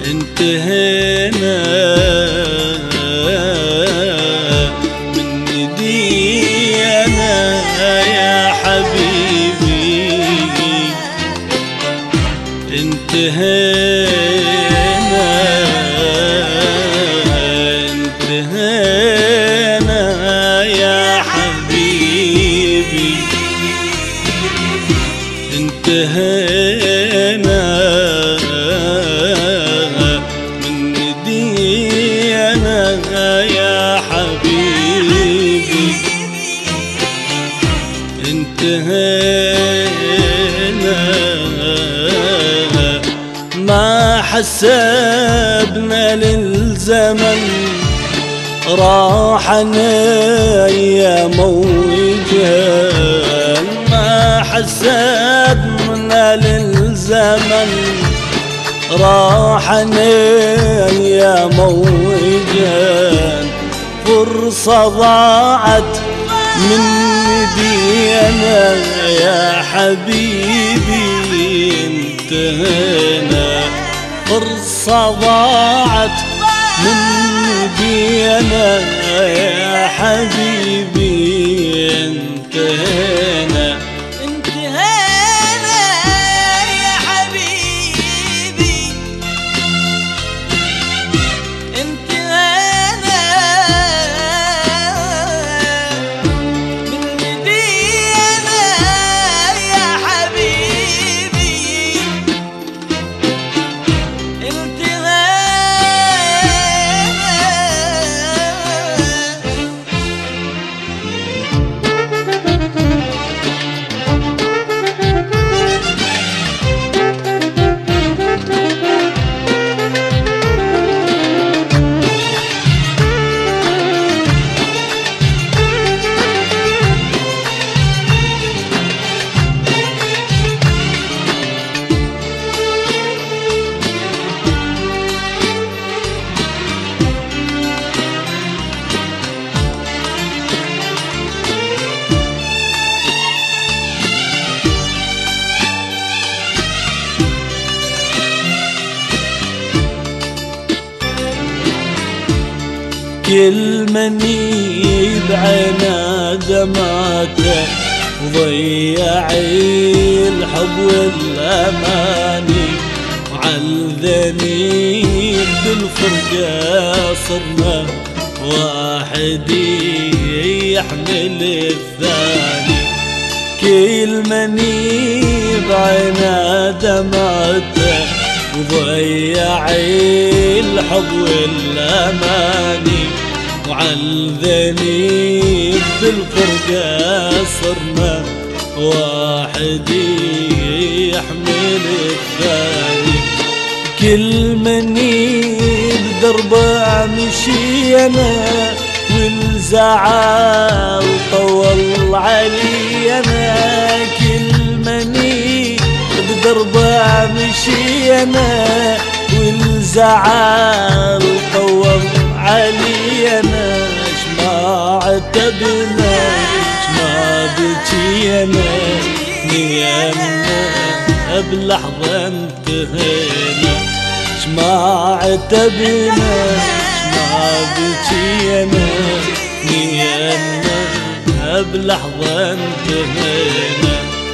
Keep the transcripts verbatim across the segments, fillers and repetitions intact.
انتهينا من دينا يا حبيبي، انتهينا انتهينا يا حبيبي، انتهينا من دينا يا حبيبي، انتهينا ما حسبنا للزمن راحنا يا موجان، ما حسبنا للزمن راحنا يا موجان، فرصة ضاعت من دينا يا حبيبي، انتهينا فرصة ضاعت من دينا يا حبيبي، انتهينا انتهينا يا حبيبي، انتهينا من دينا يا حبيبي، انتهينا كل من يبعنا دمعته وضيع الحب والأماني، وعالذنيب بالفرقة صرنا واحد يحمل الثاني، كل من يبعنا دمعته وضيع الحب والأماني، وعالذنيب بالفرقة صرنا واحد يحمل الثاني، كل من بدربه مشينا والزعل طول علينا، كل من بدربه مشينا والزعل طول علينا، شما عتبنا شما بجينا نيامنا بلحظة انتهينا، شما عتبنا شما بجينا نيامنا بلحظة انتهينا،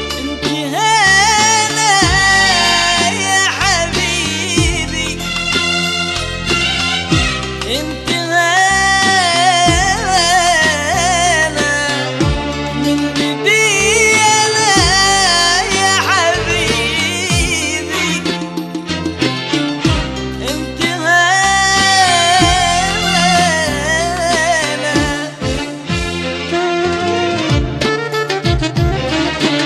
انتهينا يا حبيبي، انتهينا من دينا يا حبيبي، انتهينا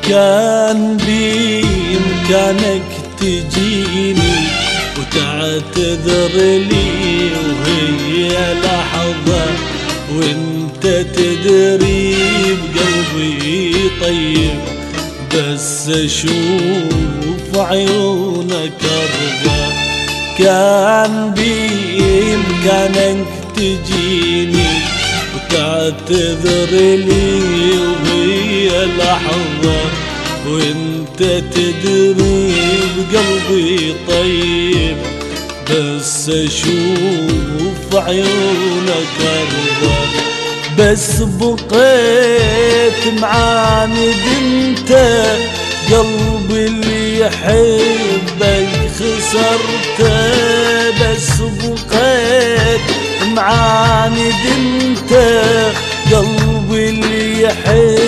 كان بإمكانك تجيني وتعتذر لي وهي لحظة، وانت تدري بقلبي طيب، بس اشوف عيونك ارضى. كان بإمكانك تجيني وتعتذر لي وهي لحظة، وانت تدري بقلبي طيب، بس اشوف عيونك ارضى. بس بقيت معاند انت، قلبي اللي يحبك خسرته. بس بقيت معاند انت، قلبي اللي يحبك